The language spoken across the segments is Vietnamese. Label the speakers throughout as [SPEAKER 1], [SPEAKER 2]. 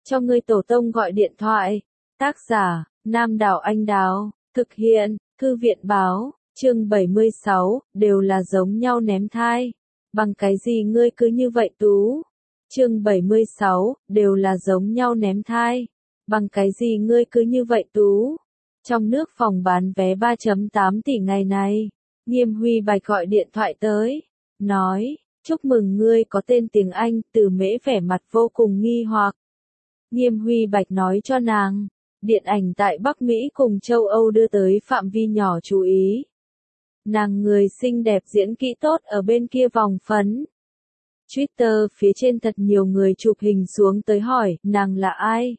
[SPEAKER 1] cho ngươi tổ tông gọi điện thoại. Tác giả, Nam Đảo Anh Đào, thực hiện, Thư viện báo, chương 76, đều là giống nhau ném thai. Bằng cái gì ngươi cứ như vậy Tú? Chương 76, đều là giống nhau ném thai. Bằng cái gì ngươi cứ như vậy Tú? Trong nước phòng bán vé 3.8 tỷ ngày này, Nghiêm Huy Bạch gọi điện thoại tới, nói, chúc mừng ngươi có tên tiếng Anh. Từ Mễ vẻ mặt vô cùng nghi hoặc. Nghiêm Huy Bạch nói cho nàng, điện ảnh tại Bắc Mỹ cùng châu Âu đưa tới phạm vi nhỏ chú ý. Nàng người xinh đẹp diễn kỹ tốt ở bên kia vòng phấn. Twitter phía trên thật nhiều người chụp hình xuống tới hỏi, nàng là ai?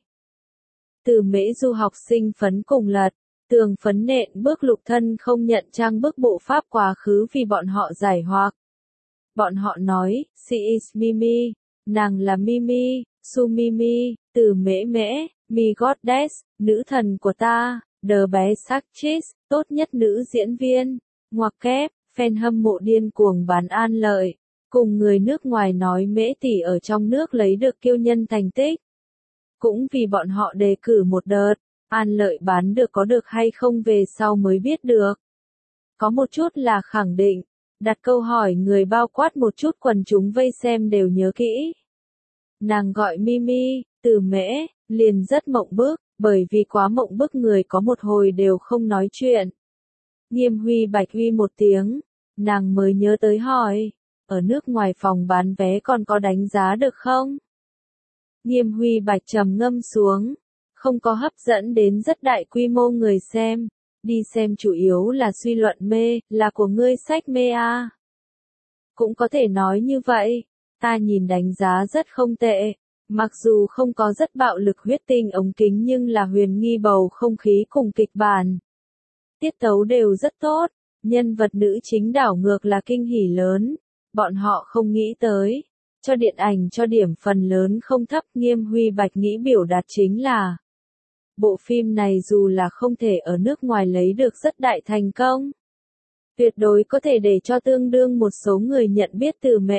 [SPEAKER 1] Từ Mễ du học sinh phấn cùng lật, tường phấn nện bước lục thân không nhận trang bức bộ pháp quá khứ vì bọn họ giải hoặc. Bọn họ nói, she is Mimi, nàng là Mimi, Su Mimi, Từ Mễ Mễ, Me Goddess, nữ thần của ta, The Best Actress, tốt nhất nữ diễn viên, ngoặc kép, fan hâm mộ điên cuồng bán An Lợi, cùng người nước ngoài nói Mễ tỷ ở trong nước lấy được kiêu nhân thành tích. Cũng vì bọn họ đề cử một đợt, An Lợi bán được có được hay không về sau mới biết được. Có một chút là khẳng định, đặt câu hỏi người bao quát một chút quần chúng vây xem đều nhớ kỹ. Nàng gọi Mimi, Từ Mễ, liền rất mộng bức, bởi vì quá mộng bức người có một hồi đều không nói chuyện. Nghiêm Huy Bạch huy một tiếng, nàng mới nhớ tới hỏi, ở nước ngoài phòng bán vé còn có đánh giá được không? Nghiêm Huy Bạch trầm ngâm xuống, không có hấp dẫn đến rất đại quy mô người xem, đi xem chủ yếu là suy luận mê, là của ngươi sách mê à. Cũng có thể nói như vậy, ta nhìn đánh giá rất không tệ, mặc dù không có rất bạo lực huyết tinh ống kính nhưng là huyền nghi bầu không khí cùng kịch bản. Tiết tấu đều rất tốt, nhân vật nữ chính đảo ngược là kinh hỉ lớn, bọn họ không nghĩ tới. Cho điện ảnh cho điểm phần lớn không thấp. Nghiêm Huy Bạch nghĩ biểu đạt chính là bộ phim này dù là không thể ở nước ngoài lấy được rất đại thành công, tuyệt đối có thể để cho tương đương một số người nhận biết Từ Mễ.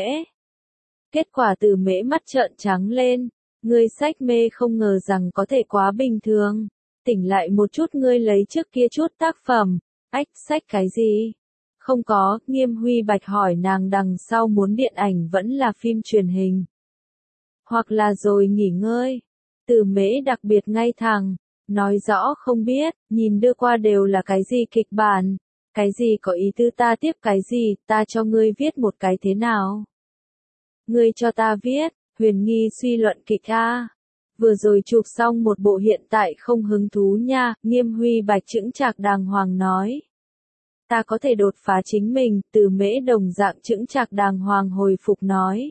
[SPEAKER 1] Kết quả Từ Mễ mắt trợn trắng lên, ngươi sách mê không ngờ rằng có thể quá bình thường, tỉnh lại một chút ngươi lấy trước kia chút tác phẩm, ách sách cái gì? Không có. Nghiêm Huy Bạch hỏi nàng đằng sau muốn điện ảnh vẫn là phim truyền hình, hoặc là rồi nghỉ ngơi. Từ Mễ đặc biệt ngay thẳng, nói rõ không biết, nhìn đưa qua đều là cái gì kịch bản, cái gì có ý tư ta tiếp cái gì, ta cho ngươi viết một cái thế nào? Ngươi cho ta viết, huyền nghi suy luận kịch a. Vừa rồi chụp xong một bộ hiện tại không hứng thú nha. Nghiêm Huy Bạch chững chạc đàng hoàng nói. Ta có thể đột phá chính mình. Từ Mễ đồng dạng chững chạc đàng hoàng hồi phục nói.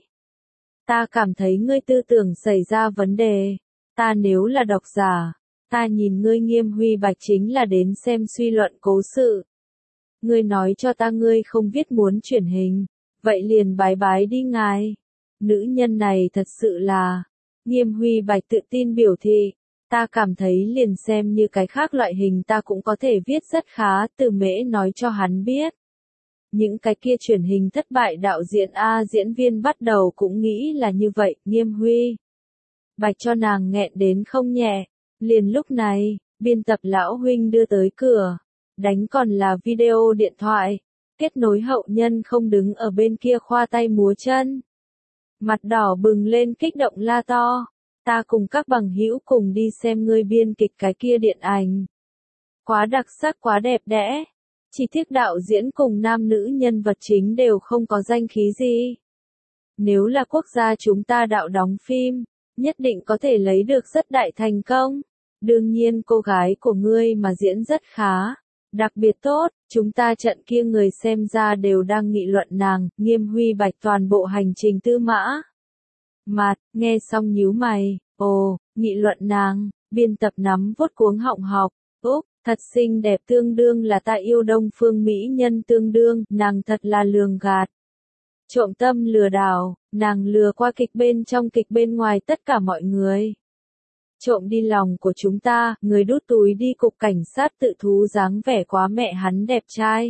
[SPEAKER 1] Ta cảm thấy ngươi tư tưởng xảy ra vấn đề. Ta nếu là độc giả, ta nhìn ngươi. Nghiêm Huy Bạch chính là đến xem suy luận cố sự. Ngươi nói cho ta ngươi không viết muốn chuyển hình, vậy liền bái bái đi ngài. Nữ nhân này thật sự là, Nghiêm Huy Bạch tự tin biểu thị, ta cảm thấy liền xem như cái khác loại hình ta cũng có thể viết rất khá. Từ Mễ nói cho hắn biết. Những cái kia truyền hình thất bại đạo diễn diễn viên bắt đầu cũng nghĩ là như vậy. Nghiêm Huy Bạch cho nàng nghẹn đến không nhẹ. Liền lúc này, biên tập lão huynh đưa tới cửa, đánh còn là video điện thoại, kết nối hậu nhân không đứng ở bên kia khoa tay múa chân. Mặt đỏ bừng lên kích động la to, ta cùng các bằng hữu cùng đi xem ngươi biên kịch cái kia điện ảnh. Quá đặc sắc quá đẹp đẽ, chỉ tiếc đạo diễn cùng nam nữ nhân vật chính đều không có danh khí gì. Nếu là quốc gia chúng ta đạo đóng phim, nhất định có thể lấy được rất đại thành công. Đương nhiên cô gái của ngươi mà diễn rất khá, đặc biệt tốt, chúng ta trận kia người xem ra đều đang nghị luận nàng. Nghiêm Huy Bạch toàn bộ hành trình tư mã mặt, nghe xong nhíu mày, ồ, nghị luận nàng, biên tập nắm vuốt cuống họng học, úp, thật xinh đẹp tương đương là ta yêu Đông Phương mỹ nhân tương đương, nàng thật là lường gạt. Trộm tâm lừa đảo, nàng lừa qua kịch bên trong kịch bên ngoài tất cả mọi người. Trộm đi lòng của chúng ta, người đút túi đi cục cảnh sát tự thú dáng vẻ quá mẹ hắn đẹp trai.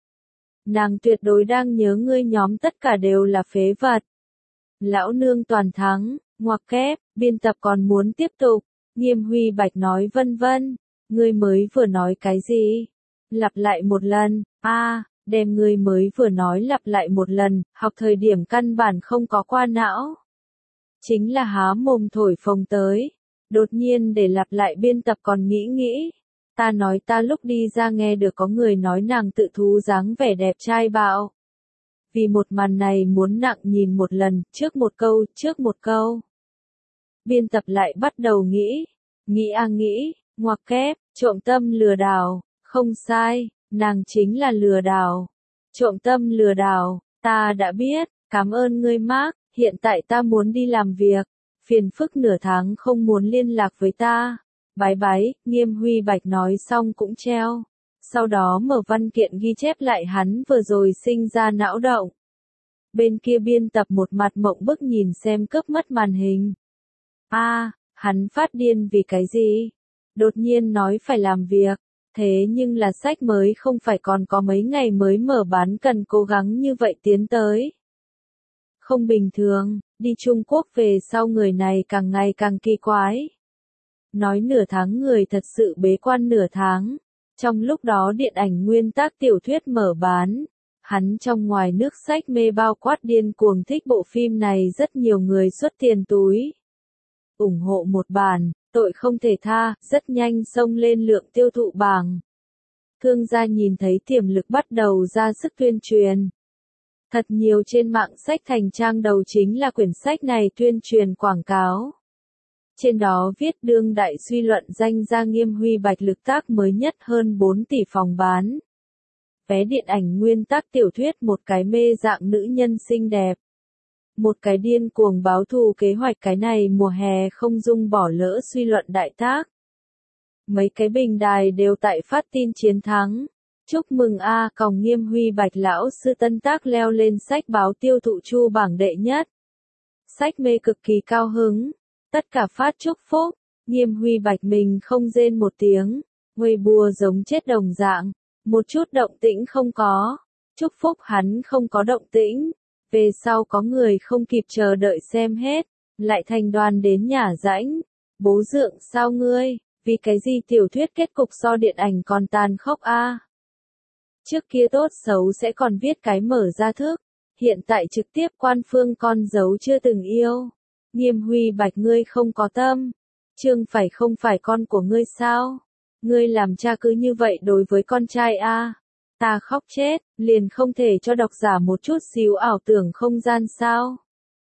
[SPEAKER 1] Nàng tuyệt đối đang nhớ ngươi nhóm tất cả đều là phế vật. Lão nương toàn thắng, ngoặc kép, Biên tập còn muốn tiếp tục. Nghiêm Huy Bạch nói vân vân. Ngươi mới vừa nói cái gì? Lặp lại một lần. Đem ngươi mới vừa nói lặp lại một lần, học thời điểm căn bản không có qua não. Chính là há mồm thổi phồng tới. Đột nhiên để lặp lại biên tập còn nghĩ. Ta nói ta lúc đi ra nghe được có người nói nàng tự thú dáng vẻ đẹp trai bạo. Vì một màn này muốn nặng nhìn một lần, trước một câu. Biên tập lại bắt đầu nghĩ, ngoặc kép, trộm tâm lừa đảo, không sai, nàng chính là lừa đảo. Trộm tâm lừa đảo, ta đã biết, cảm ơn ngươi Mark, hiện tại ta muốn đi làm việc, phiền phức nửa tháng không muốn liên lạc với ta. Bái bái, Nghiêm Huy Bạch nói xong cũng treo. Sau đó mở văn kiện ghi chép lại hắn vừa rồi sinh ra não động. Bên kia biên tập một mặt mộng bức nhìn xem cướp mất màn hình. Hắn phát điên vì cái gì? Đột nhiên nói phải làm việc. Thế nhưng là sách mới không phải còn có mấy ngày mới mở bán cần cố gắng như vậy tiến tới. Không bình thường, đi Trung Quốc về sau người này càng ngày càng kỳ quái. Nói nửa tháng người thật sự bế quan nửa tháng. Trong lúc đó điện ảnh nguyên tác tiểu thuyết mở bán. Hắn trong ngoài nước sách mê bao quát điên cuồng thích bộ phim này rất nhiều người xuất tiền túi. Ủng hộ một bản, tội không thể tha, rất nhanh xông lên lượng tiêu thụ bảng. Thương gia nhìn thấy tiềm lực bắt đầu ra sức tuyên truyền. Thật nhiều trên mạng sách thành trang đầu chính là quyển sách này tuyên truyền quảng cáo. Trên đó viết đương đại suy luận danh ra Nghiêm Huy Bạch lực tác mới nhất hơn 4 tỷ phòng bán. Vé điện ảnh nguyên tác tiểu thuyết một cái mê dạng nữ nhân xinh đẹp. Một cái điên cuồng báo thù kế hoạch cái này mùa hè không dung bỏ lỡ suy luận đại tác. Mấy cái bình đài đều tại phát tin chiến thắng. Chúc mừng còng Nghiêm Huy Bạch lão sư tân tác leo lên sách báo tiêu thụ chu bảng đệ nhất. Sách mê cực kỳ cao hứng. Tất cả phát chúc phúc. Nghiêm Huy Bạch mình không rên một tiếng. Weibo giống chết đồng dạng. Một chút động tĩnh không có. Chúc phúc hắn không có động tĩnh. Về sau có người không kịp chờ đợi xem hết. Lại thành đoàn đến nhả rãnh. Bố dượng sao ngươi? Vì cái gì tiểu thuyết kết cục so điện ảnh còn tàn khốc Trước kia tốt xấu sẽ còn viết cái mở ra thước. Hiện tại trực tiếp quan phương con dấu chưa từng yêu. Nghiêm Huy Bạch ngươi không có tâm. Trương phải không phải con của ngươi sao? Ngươi làm cha cứ như vậy đối với con trai Ta khóc chết, liền không thể cho độc giả một chút xíu ảo tưởng không gian sao?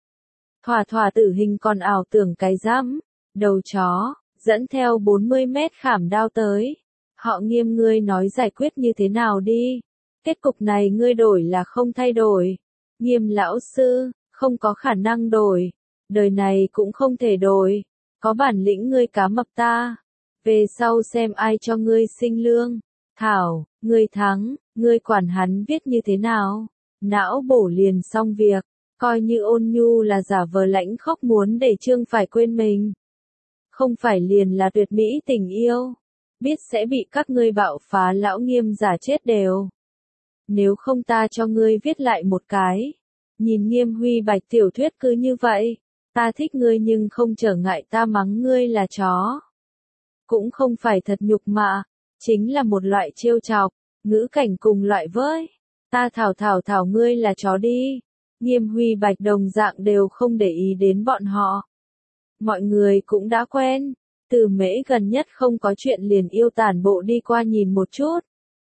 [SPEAKER 1] Thỏa tử hình còn ảo tưởng cái rắm. Đầu chó, dẫn theo 40 mét khảm đao tới. Họ Nghiêm ngươi nói giải quyết như thế nào đi? Kết cục này ngươi đổi là không thay đổi. Nghiêm lão sư, không có khả năng đổi. Đời này cũng không thể đổi. Có bản lĩnh ngươi cá mập ta. Về sau xem ai cho ngươi sinh lương. Thảo, ngươi thắng, ngươi quản hắn viết như thế nào? Não bổ liền xong việc. Coi như Ôn Nhu là giả vờ lãnh khóc muốn để Trương phải quên mình. Không phải liền là tuyệt mỹ tình yêu. Biết sẽ bị các ngươi bạo phá lão Nghiêm giả chết đều. Nếu không ta cho ngươi viết lại một cái. Nhìn Nghiêm Huy Bạch tiểu thuyết cứ như vậy. Ta thích ngươi nhưng không trở ngại ta mắng ngươi là chó. Cũng không phải thật nhục mạ. Chính là một loại trêu chọc. Ngữ cảnh cùng loại với. Ta thảo ngươi là chó đi. Nghiêm Huy Bạch đồng dạng đều không để ý đến bọn họ. Mọi người cũng đã quen. Từ Mễ gần nhất không có chuyện liền yêu tản bộ đi qua nhìn một chút.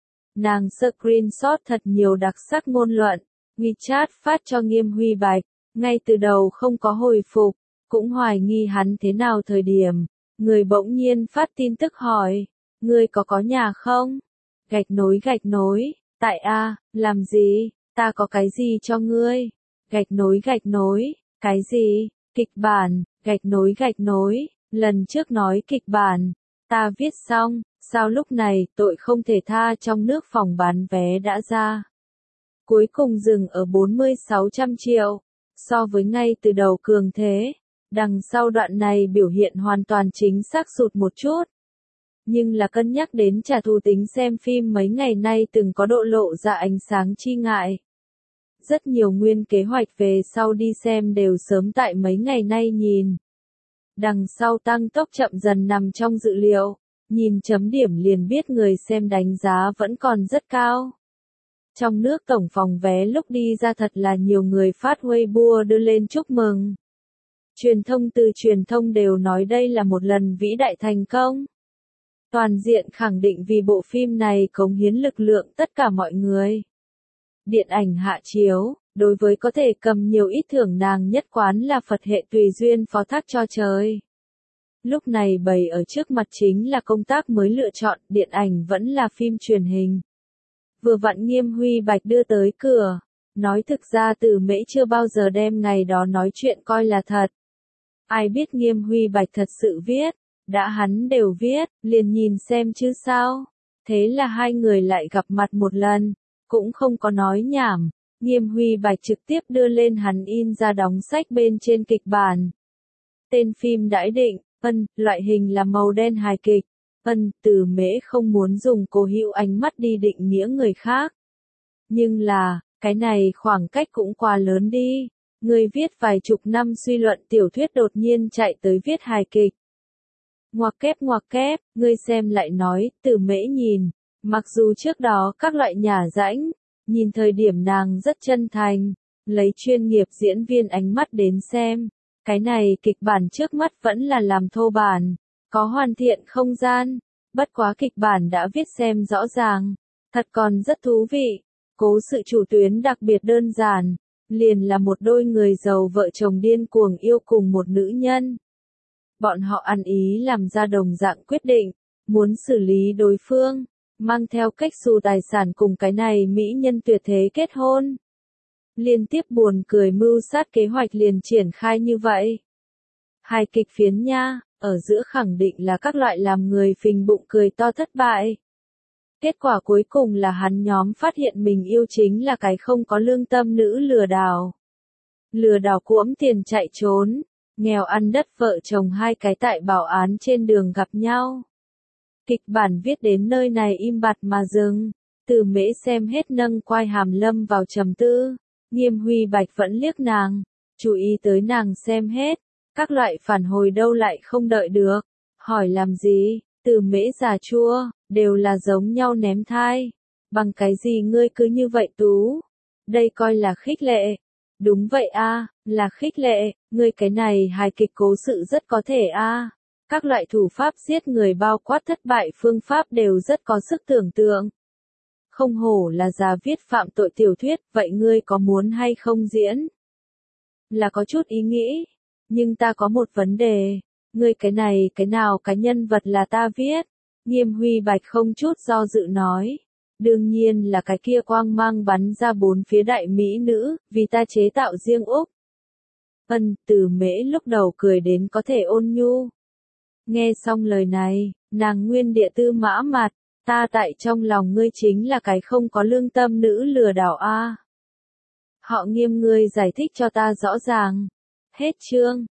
[SPEAKER 1] Nàng screenshot thật nhiều đặc sắc ngôn luận. WeChat phát cho Nghiêm Huy Bạch. Ngay từ đầu không có hồi phục. Cũng hoài nghi hắn thế nào thời điểm. Người bỗng nhiên phát tin tức hỏi. Ngươi có nhà không? Gạch nối. Tại làm gì? Ta có cái gì cho ngươi? Gạch nối. Cái gì? Kịch bản. Gạch nối. Lần trước nói kịch bản. Ta viết xong. Sao lúc này tội không thể tha trong nước phòng bán vé đã ra? Cuối cùng dừng ở 40-600 triệu. So với ngay từ đầu cường thế. Đằng sau đoạn này biểu hiện hoàn toàn chính xác sụt một chút. Nhưng là cân nhắc đến trả thù tính xem phim mấy ngày nay từng có độ lộ ra ánh sáng chi ngại. Rất nhiều nguyên kế hoạch về sau đi xem đều sớm tại mấy ngày nay nhìn. Đằng sau tăng tốc chậm dần nằm trong dự liệu, nhìn chấm điểm liền biết người xem đánh giá vẫn còn rất cao. Trong nước tổng phòng vé lúc đi ra thật là nhiều người phát Weibo đưa lên chúc mừng. Truyền thông từ truyền thông đều nói đây là một lần vĩ đại thành công. Toàn diện khẳng định vì bộ phim này cống hiến lực lượng tất cả mọi người. Điện ảnh hạ chiếu, đối với có thể cầm nhiều ít thưởng nàng nhất quán là Phật hệ tùy duyên phó thác cho trời. Lúc này bày ở trước mặt chính là công tác mới lựa chọn, điện ảnh vẫn là phim truyền hình. Vừa vặn Nghiêm Huy Bạch đưa tới cửa, nói thực ra Từ Mễ chưa bao giờ đem ngày đó nói chuyện coi là thật. Ai biết Nghiêm Huy Bạch thật sự viết, đã hắn đều viết, liền nhìn xem chứ sao. Thế là hai người lại gặp mặt một lần, cũng không có nói nhảm. Nghiêm Huy Bạch trực tiếp đưa lên hắn in ra đóng sách bên trên kịch bản. Tên phim đã định, loại hình là màu đen hài kịch. Từ Mễ không muốn dùng Cố Hữu ánh mắt đi định nghĩa người khác. Nhưng là, cái này khoảng cách cũng quá lớn đi. Người viết vài chục năm suy luận tiểu thuyết đột nhiên chạy tới viết hài kịch. Ngoặc kép, ngươi xem lại nói, Từ Mễ nhìn. Mặc dù trước đó các loại nhả rãnh, nhìn thời điểm nàng rất chân thành, lấy chuyên nghiệp diễn viên ánh mắt đến xem. Cái này kịch bản trước mắt vẫn là làm thô bản, có hoàn thiện không gian, bất quá kịch bản đã viết xem rõ ràng, thật còn rất thú vị. Cố sự chủ tuyến đặc biệt đơn giản, liền là một đôi người giàu vợ chồng điên cuồng yêu cùng một nữ nhân. Bọn họ ăn ý làm ra đồng dạng quyết định, muốn xử lý đối phương, mang theo cách xù tài sản cùng cái này mỹ nhân tuyệt thế kết hôn. Liên tiếp buồn cười mưu sát kế hoạch liền triển khai như vậy. Hài kịch phiến nha, ở giữa khẳng định là các loại làm người phình bụng cười to thất bại. Kết quả cuối cùng là hắn nhóm phát hiện mình yêu chính là cái không có lương tâm nữ lừa đảo. Lừa đảo cuỗm tiền chạy trốn, nghèo ăn đất vợ chồng hai cái tại bảo án trên đường gặp nhau. Kịch bản viết đến nơi này im bặt mà dừng, Từ Mễ xem hết nâng quai hàm lâm vào trầm tư. Nghiêm Huy Bạch vẫn liếc nàng, chú ý tới nàng xem hết, các loại phản hồi đâu lại không đợi được, hỏi làm gì, Từ Mễ già chua, đều là giống nhau ném thai, bằng cái gì ngươi cứ như vậy tú, đây coi là khích lệ, đúng vậy a, là khích lệ, ngươi cái này hài kịch cố sự rất có thể a, các loại thủ pháp giết người bao quát thất bại phương pháp đều rất có sức tưởng tượng. Không hổ là già viết phạm tội tiểu thuyết, vậy ngươi có muốn hay không diễn? Là có chút ý nghĩ, nhưng ta có một vấn đề, ngươi cái này cái nào cái nhân vật là ta viết? Nghiêm Huy Bạch không chút do dự nói, đương nhiên là cái kia quang mang bắn ra bốn phía đại mỹ nữ, vì ta chế tạo riêng Úc. Từ Mễ lúc đầu cười đến có thể ôn nhu. Nghe xong lời này, nàng nguyên địa tư mã mặt. Ta tại trong lòng ngươi chính là cái không có lương tâm nữ lừa đảo a. Họ Nghiêm ngươi giải thích cho ta rõ ràng. Hết chương.